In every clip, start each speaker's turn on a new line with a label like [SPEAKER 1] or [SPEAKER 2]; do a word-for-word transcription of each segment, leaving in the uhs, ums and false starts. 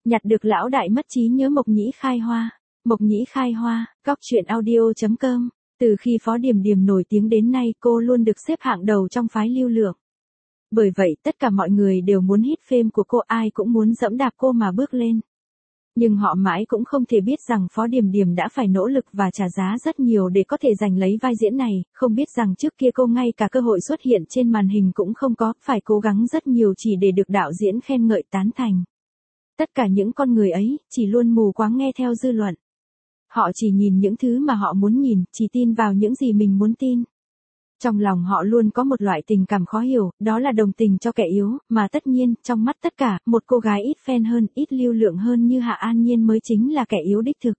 [SPEAKER 1] Nhặt được lão đại mất trí nhớ Mộc Nhĩ khai hoa. Mộc Nhĩ khai hoa, cóc truyện audio chấm com. Từ khi Phó Điềm Điềm nổi tiếng đến nay cô luôn được xếp hạng đầu trong phái lưu lượng. Bởi vậy tất cả mọi người đều muốn hít fame của cô, ai cũng muốn dẫm đạp cô mà bước lên. Nhưng họ mãi cũng không thể biết rằng Phó Điềm Điềm đã phải nỗ lực và trả giá rất nhiều để có thể giành lấy vai diễn này, không biết rằng trước kia cô ngay cả cơ hội xuất hiện trên màn hình cũng không có, phải cố gắng rất nhiều chỉ để được đạo diễn khen ngợi tán thành. Tất cả những con người ấy, chỉ luôn mù quáng nghe theo dư luận. Họ chỉ nhìn những thứ mà họ muốn nhìn, chỉ tin vào những gì mình muốn tin. Trong lòng họ luôn có một loại tình cảm khó hiểu, đó là đồng tình cho kẻ yếu, mà tất nhiên, trong mắt tất cả, một cô gái ít fan hơn, ít lưu lượng hơn như Hạ An Nhiên mới chính là kẻ yếu đích thực.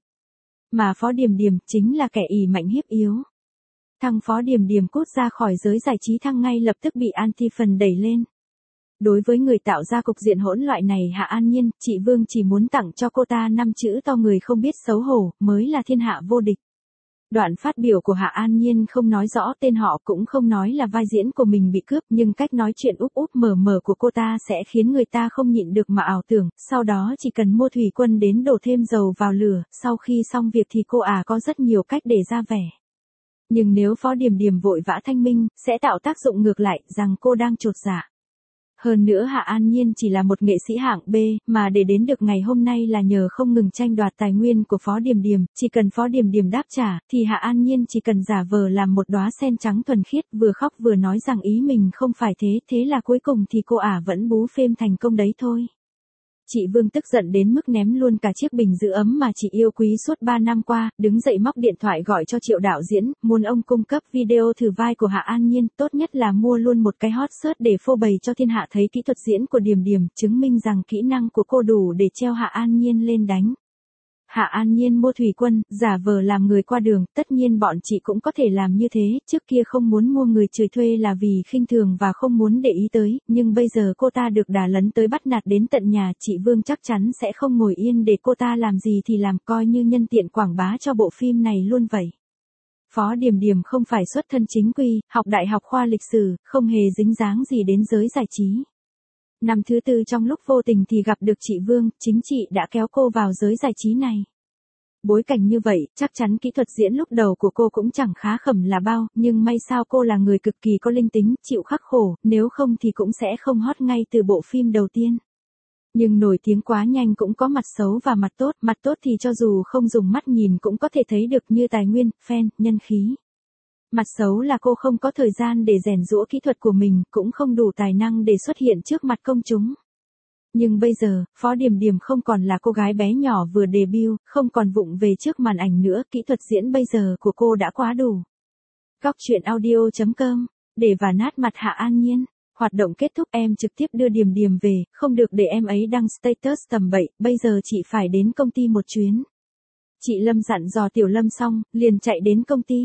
[SPEAKER 1] Mà Phó Điềm Điềm chính là kẻ ỷ mạnh hiếp yếu. Thằng Phó Điềm Điềm cút ra khỏi giới giải trí thăng ngay lập tức bị anti-fan đẩy lên. Đối với người tạo ra cục diện hỗn loạn này Hạ An Nhiên, chị Vương chỉ muốn tặng cho cô ta năm chữ to người không biết xấu hổ, mới là thiên hạ vô địch. Đoạn phát biểu của Hạ An Nhiên không nói rõ tên họ cũng không nói là vai diễn của mình bị cướp, nhưng cách nói chuyện úp úp mở mở của cô ta sẽ khiến người ta không nhịn được mà ảo tưởng, sau đó chỉ cần mua thủy quân đến đổ thêm dầu vào lửa, sau khi xong việc thì cô à có rất nhiều cách để ra vẻ. Nhưng nếu Phó Điềm Điềm vội vã thanh minh, sẽ tạo tác dụng ngược lại, rằng cô đang chột dạ. Hơn nữa Hạ An Nhiên chỉ là một nghệ sĩ hạng B, mà để đến được ngày hôm nay là nhờ không ngừng tranh đoạt tài nguyên của Phó Điềm Điềm, chỉ cần Phó Điềm Điềm đáp trả, thì Hạ An Nhiên chỉ cần giả vờ làm một đóa sen trắng thuần khiết, vừa khóc vừa nói rằng ý mình không phải thế, thế là cuối cùng thì cô ả vẫn bú phêm thành công đấy thôi. Chị Vương tức giận đến mức ném luôn cả chiếc bình giữ ấm mà chị yêu quý suốt ba năm qua, đứng dậy móc điện thoại gọi cho Triệu đạo diễn, muốn ông cung cấp video thử vai của Hạ An Nhiên, tốt nhất là mua luôn một cái hot search để phô bày cho thiên hạ thấy kỹ thuật diễn của Điềm Điềm, chứng minh rằng kỹ năng của cô đủ để treo Hạ An Nhiên lên đánh. Hạ An Nhiên mua thủy quân, giả vờ làm người qua đường, tất nhiên bọn chị cũng có thể làm như thế, trước kia không muốn mua người chửi thuê là vì khinh thường và không muốn để ý tới, nhưng bây giờ cô ta được đà lấn tới bắt nạt đến tận nhà, chị Vương chắc chắn sẽ không ngồi yên để cô ta làm gì thì làm, coi như nhân tiện quảng bá cho bộ phim này luôn vậy. Phó Điềm Điềm không phải xuất thân chính quy, học đại học khoa lịch sử, không hề dính dáng gì đến giới giải trí. Năm thứ tư trong lúc vô tình thì gặp được chị Vương, chính chị đã kéo cô vào giới giải trí này. Bối cảnh như vậy, chắc chắn kỹ thuật diễn lúc đầu của cô cũng chẳng khá khẩm là bao, nhưng may sao cô là người cực kỳ có linh tính, chịu khắc khổ, nếu không thì cũng sẽ không hot ngay từ bộ phim đầu tiên. Nhưng nổi tiếng quá nhanh cũng có mặt xấu và mặt tốt, mặt tốt thì cho dù không dùng mắt nhìn cũng có thể thấy được như tài nguyên, fan, nhân khí. Mặt xấu là cô không có thời gian để rèn giũa kỹ thuật của mình, cũng không đủ tài năng để xuất hiện trước mặt công chúng. Nhưng bây giờ, Phó Điềm Điềm không còn là cô gái bé nhỏ vừa debut, không còn vụng về trước màn ảnh nữa, kỹ thuật diễn bây giờ của cô đã quá đủ. Cóc truyện audio chấm com, để vả nát mặt Hạ An Nhiên. Hoạt động kết thúc em trực tiếp đưa Điềm Điềm về, không được để em ấy đăng status tầm bậy, bây giờ chị phải đến công ty một chuyến. Chị Lâm dặn dò Tiểu Lâm xong, liền chạy đến công ty.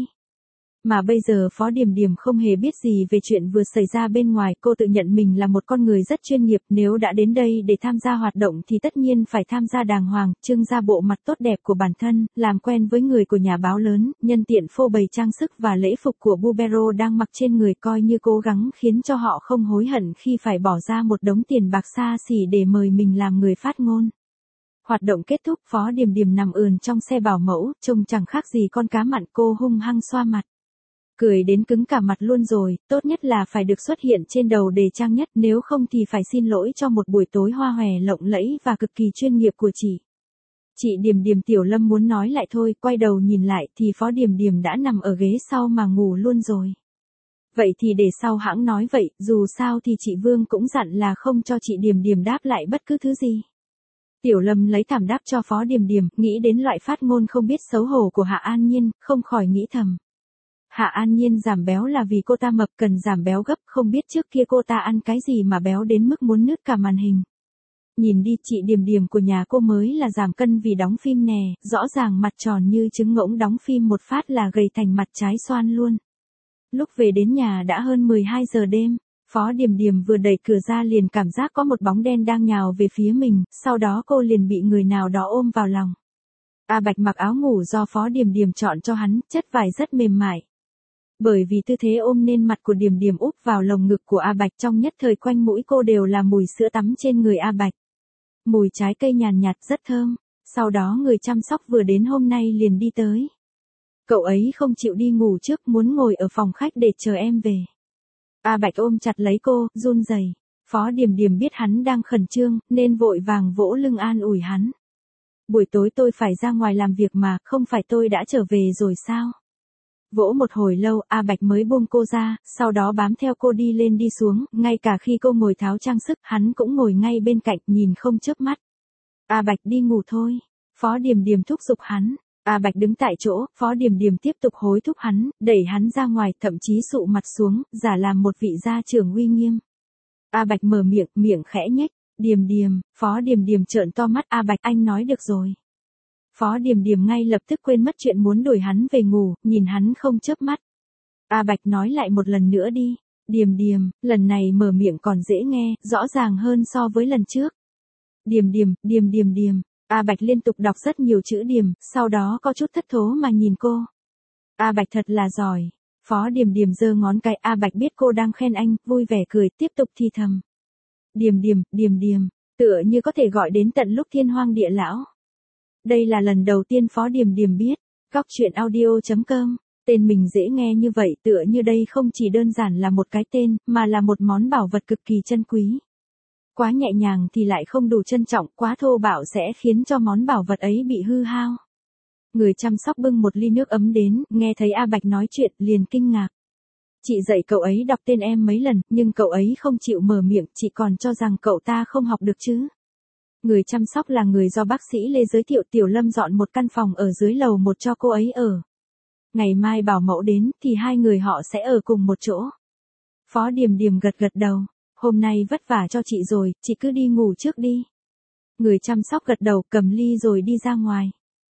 [SPEAKER 1] Mà bây giờ Phó Điềm Điềm không hề biết gì về chuyện vừa xảy ra bên ngoài, cô tự nhận mình là một con người rất chuyên nghiệp, nếu đã đến đây để tham gia hoạt động thì tất nhiên phải tham gia đàng hoàng, trưng ra bộ mặt tốt đẹp của bản thân, làm quen với người của nhà báo lớn, nhân tiện phô bày trang sức và lễ phục của Bubero đang mặc trên người, coi như cố gắng khiến cho họ không hối hận khi phải bỏ ra một đống tiền bạc xa xỉ để mời mình làm người phát ngôn. Hoạt động kết thúc, Phó Điềm Điềm nằm ườn trong xe bảo mẫu, trông chẳng khác gì con cá mặn, cô hung hăng xoa mặt. Cười đến cứng cả mặt luôn rồi, tốt nhất là phải được xuất hiện trên đầu đề trang nhất, nếu không thì phải xin lỗi cho một buổi tối hoa hòe lộng lẫy và cực kỳ chuyên nghiệp của chị. Chị Điềm Điềm Tiểu Lâm muốn nói lại thôi, quay đầu nhìn lại thì Phó Điềm Điềm đã nằm ở ghế sau mà ngủ luôn rồi. Vậy thì để sau hãng nói vậy, dù sao thì chị Vương cũng dặn là không cho chị Điềm Điềm đáp lại bất cứ thứ gì. Tiểu Lâm lấy thảm đáp cho Phó Điềm Điềm, nghĩ đến loại phát ngôn không biết xấu hổ của Hạ An Nhiên, không khỏi nghĩ thầm. Hạ An Nhiên giảm béo là vì cô ta mập, cần giảm béo gấp, không biết trước kia cô ta ăn cái gì mà béo đến mức muốn nứt cả màn hình. Nhìn đi, chị Điềm Điềm của nhà cô mới là giảm cân vì đóng phim nè, rõ ràng mặt tròn như trứng ngỗng, đóng phim một phát là gầy thành mặt trái xoan luôn. Lúc về đến nhà đã hơn mười hai giờ đêm, Phó Điềm Điềm vừa đẩy cửa ra liền cảm giác có một bóng đen đang nhào về phía mình, sau đó cô liền bị người nào đó ôm vào lòng. A Bạch mặc áo ngủ do Phó Điềm Điềm chọn cho hắn, chất vải rất mềm mại. Bởi vì tư thế ôm nên mặt của Điềm Điềm úp vào lồng ngực của A Bạch, trong nhất thời quanh mũi cô đều là mùi sữa tắm trên người A Bạch. Mùi trái cây nhàn nhạt rất thơm. Sau đó người chăm sóc vừa đến hôm nay liền đi tới. Cậu ấy không chịu đi ngủ trước, muốn ngồi ở phòng khách để chờ em về. A Bạch ôm chặt lấy cô, run rẩy. Phó Điềm Điềm biết hắn đang khẩn trương, nên vội vàng vỗ lưng an ủi hắn. Buổi tối tôi phải ra ngoài làm việc mà, không phải tôi đã trở về rồi sao? Vỗ một hồi lâu, A Bạch mới buông cô ra, sau đó bám theo cô đi lên đi xuống, ngay cả khi cô ngồi tháo trang sức, hắn cũng ngồi ngay bên cạnh, nhìn không chớp mắt. A Bạch đi ngủ thôi. Phó Điềm Điềm thúc giục hắn. A Bạch đứng tại chỗ, Phó Điềm Điềm tiếp tục hối thúc hắn, đẩy hắn ra ngoài, thậm chí sụ mặt xuống, giả làm một vị gia trưởng uy nghiêm. A Bạch mở miệng, miệng khẽ nhếch. Điềm Điềm, Phó Điềm Điềm trợn to mắt. A Bạch, anh nói được rồi. Phó Điềm Điềm ngay lập tức quên mất chuyện muốn đuổi hắn về ngủ, nhìn hắn không chớp mắt. A Bạch nói lại một lần nữa đi. Điềm Điềm, lần này mở miệng còn dễ nghe, rõ ràng hơn so với lần trước. Điềm Điềm, Điềm Điềm Điềm. A Bạch liên tục đọc rất nhiều chữ điềm, sau đó có chút thất thố mà nhìn cô. A Bạch thật là giỏi. Phó Điềm Điềm giơ ngón cái. A Bạch biết cô đang khen anh, vui vẻ cười, tiếp tục thì thầm. Điềm Điềm, Điềm Điềm, tựa như có thể gọi đến tận lúc thiên hoang địa lão. Đây là lần đầu tiên Phó Điềm Điềm biết. Góc truyện audio chấm com. Tên mình dễ nghe như vậy, tựa như đây không chỉ đơn giản là một cái tên, mà là một món bảo vật cực kỳ chân quý. Quá nhẹ nhàng thì lại không đủ trân trọng, quá thô bạo sẽ khiến cho món bảo vật ấy bị hư hao. Người chăm sóc bưng một ly nước ấm đến, nghe thấy A Bạch nói chuyện, liền kinh ngạc. Chị dạy cậu ấy đọc tên em mấy lần, nhưng cậu ấy không chịu mở miệng, chị còn cho rằng cậu ta không học được chứ. Người chăm sóc là người do bác sĩ Lê giới thiệu. Tiểu Lâm dọn một căn phòng ở dưới lầu một cho cô ấy ở. Ngày mai bảo mẫu đến, thì hai người họ sẽ ở cùng một chỗ. Phó Điềm Điềm gật gật đầu. Hôm nay vất vả cho chị rồi, chị cứ đi ngủ trước đi. Người chăm sóc gật đầu, cầm ly rồi đi ra ngoài.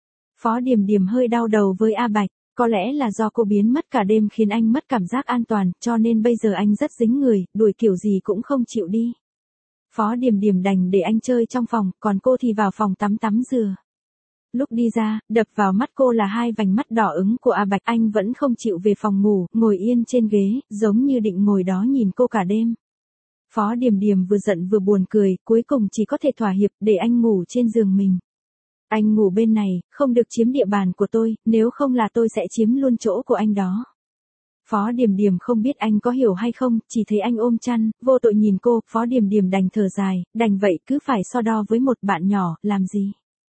[SPEAKER 1] Phó Điềm Điềm hơi đau đầu với A Bạch, có lẽ là do cô biến mất cả đêm khiến anh mất cảm giác an toàn, cho nên bây giờ anh rất dính người, đuổi kiểu gì cũng không chịu đi. Phó Điềm Điềm đành để anh chơi trong phòng, còn cô thì vào phòng tắm tắm rửa. Lúc đi ra, đập vào mắt cô là hai vành mắt đỏ ửng của A Bạch. Anh vẫn không chịu về phòng ngủ, ngồi yên trên ghế, giống như định ngồi đó nhìn cô cả đêm. Phó Điềm Điềm vừa giận vừa buồn cười, cuối cùng chỉ có thể thỏa hiệp để anh ngủ trên giường mình. Anh ngủ bên này, không được chiếm địa bàn của tôi, nếu không là tôi sẽ chiếm luôn chỗ của anh đó. Phó Điềm Điềm không biết anh có hiểu hay không, chỉ thấy anh ôm chăn, vô tội nhìn cô. Phó Điềm Điềm đành thở dài, đành vậy cứ phải so đo với một bạn nhỏ, làm gì.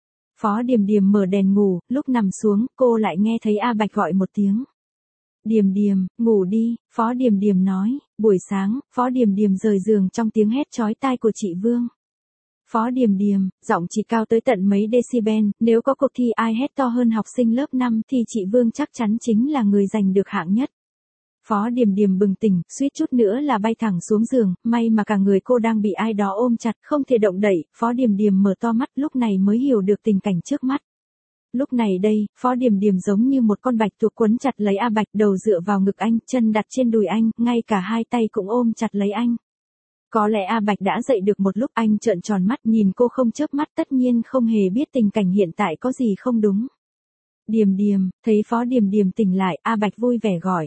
[SPEAKER 1] Phó Điềm Điềm mở đèn ngủ, lúc nằm xuống, cô lại nghe thấy A Bạch gọi một tiếng. Điềm Điềm, ngủ đi, Phó Điềm Điềm nói. Buổi sáng, Phó Điềm Điềm rời giường trong tiếng hét chói tai của chị Vương. Phó Điềm Điềm, giọng chị cao tới tận mấy decibel, nếu có cuộc thi ai hét to hơn học sinh lớp năm thì chị Vương chắc chắn chính là người giành được hạng nhất. Phó Điềm Điềm bừng tỉnh, suýt chút nữa là bay thẳng xuống giường, may mà cả người cô đang bị ai đó ôm chặt, không thể động đậy. Phó Điềm Điềm mở to mắt, lúc này mới hiểu được tình cảnh trước mắt. Lúc này đây, Phó Điềm Điềm giống như một con bạch tuộc quấn chặt lấy A Bạch, đầu dựa vào ngực anh, chân đặt trên đùi anh, ngay cả hai tay cũng ôm chặt lấy anh. Có lẽ A Bạch đã dậy được một lúc. Anh trợn tròn mắt nhìn cô không chớp mắt, tất nhiên không hề biết tình cảnh hiện tại có gì không đúng. Điềm Điềm, thấy Phó Điềm Điềm tỉnh lại, A Bạch vui vẻ gọi.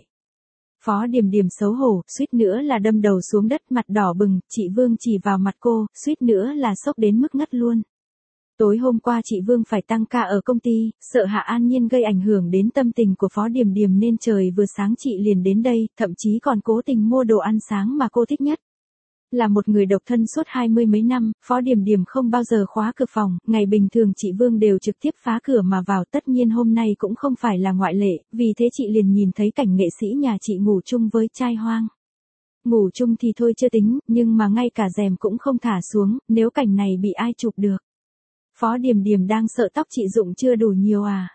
[SPEAKER 1] Phó Điềm Điềm xấu hổ, suýt nữa là đâm đầu xuống đất, mặt đỏ bừng. Chị Vương chỉ vào mặt cô, suýt nữa là sốc đến mức ngất luôn. Tối hôm qua chị Vương phải tăng ca ở công ty, sợ Hạ An Nhiên gây ảnh hưởng đến tâm tình của Phó Điềm Điềm nên trời vừa sáng chị liền đến đây, thậm chí còn cố tình mua đồ ăn sáng mà cô thích nhất. Là một người độc thân suốt hai mươi mấy năm, Phó Điềm Điềm không bao giờ khóa cửa phòng, ngày bình thường chị Vương đều trực tiếp phá cửa mà vào, tất nhiên hôm nay cũng không phải là ngoại lệ, vì thế chị liền nhìn thấy cảnh nghệ sĩ nhà chị ngủ chung với trai hoang. Ngủ chung thì thôi chưa tính, nhưng mà ngay cả rèm cũng không thả xuống, nếu cảnh này bị ai chụp được. Phó Điềm Điềm đang sợ tóc chị rụng chưa đủ nhiều à?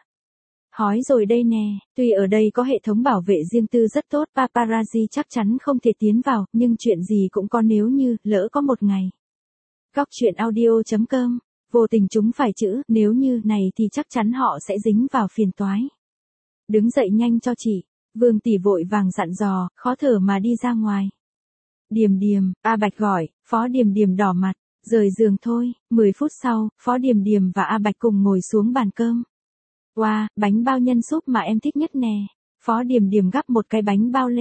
[SPEAKER 1] Hói rồi đây nè, tuy ở đây có hệ thống bảo vệ riêng tư rất tốt, paparazzi chắc chắn không thể tiến vào, nhưng chuyện gì cũng có nếu như, lỡ có một ngày. Góc truyện audio chấm com, vô tình chúng phải chữ, nếu như này thì chắc chắn họ sẽ dính vào phiền toái. Đứng dậy nhanh cho chị, Vương tỷ vội vàng dặn dò, khó thở mà đi ra ngoài. Điềm Điềm, A Bạch gọi, Phó Điềm Điềm đỏ mặt, rời giường thôi. Mười phút sau, Phó Điềm Điềm và A Bạch cùng ngồi xuống bàn cơm. Wow, bánh bao nhân súp mà em thích nhất nè. Phó Điềm Điềm gắp một cái bánh bao lên.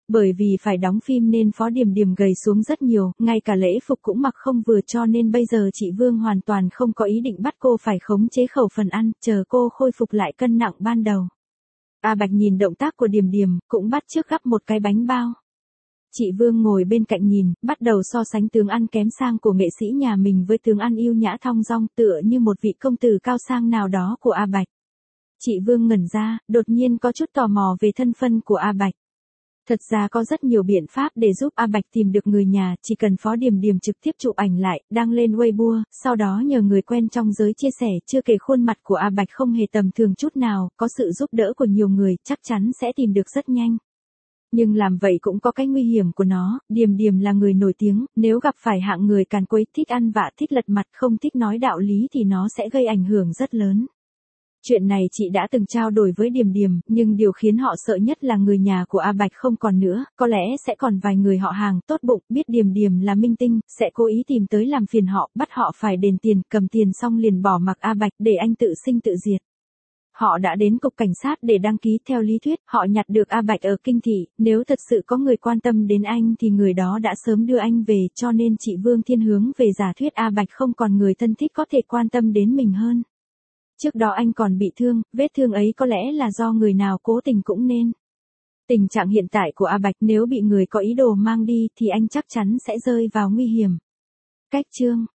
[SPEAKER 1] Bởi vì phải đóng phim nên Phó Điềm Điềm gầy xuống rất nhiều, ngay cả lễ phục cũng mặc không vừa, cho nên bây giờ chị Vương hoàn toàn không có ý định bắt cô phải khống chế khẩu phần ăn, chờ cô khôi phục lại cân nặng ban đầu. A Bạch nhìn động tác của Điềm Điềm, cũng bắt chước gắp một cái bánh bao. Chị Vương ngồi bên cạnh nhìn, bắt đầu so sánh tướng ăn kém sang của nghệ sĩ nhà mình với tướng ăn yêu nhã thong dong tựa như một vị công tử cao sang nào đó của A Bạch. Chị Vương ngẩn ra, đột nhiên có chút tò mò về thân phân của A Bạch. Thật ra có rất nhiều biện pháp để giúp A Bạch tìm được người nhà, chỉ cần Phó Điềm Điềm trực tiếp chụp ảnh lại, đăng lên Weibo, sau đó nhờ người quen trong giới chia sẻ, chưa kể khuôn mặt của A Bạch không hề tầm thường chút nào, có sự giúp đỡ của nhiều người, chắc chắn sẽ tìm được rất nhanh. Nhưng làm vậy cũng có cái nguy hiểm của nó, Điềm Điềm là người nổi tiếng, nếu gặp phải hạng người càn quấy, thích ăn vạ, thích lật mặt, không thích nói đạo lý thì nó sẽ gây ảnh hưởng rất lớn. Chuyện này chị đã từng trao đổi với Điềm Điềm, nhưng điều khiến họ sợ nhất là người nhà của A Bạch không còn nữa, có lẽ sẽ còn vài người họ hàng tốt bụng, biết Điềm Điềm là minh tinh, sẽ cố ý tìm tới làm phiền họ, bắt họ phải đền tiền, cầm tiền xong liền bỏ mặc A Bạch để anh tự sinh tự diệt. Họ đã đến cục cảnh sát để đăng ký, theo lý thuyết, họ nhặt được A Bạch ở Kinh Thị, nếu thật sự có người quan tâm đến anh thì người đó đã sớm đưa anh về, cho nên chị Vương thiên hướng về giả thuyết A Bạch không còn người thân thích có thể quan tâm đến mình hơn. Trước đó anh còn bị thương, vết thương ấy có lẽ là do người nào cố tình cũng nên. Tình trạng hiện tại của A Bạch nếu bị người có ý đồ mang đi thì anh chắc chắn sẽ rơi vào nguy hiểm. Cách chương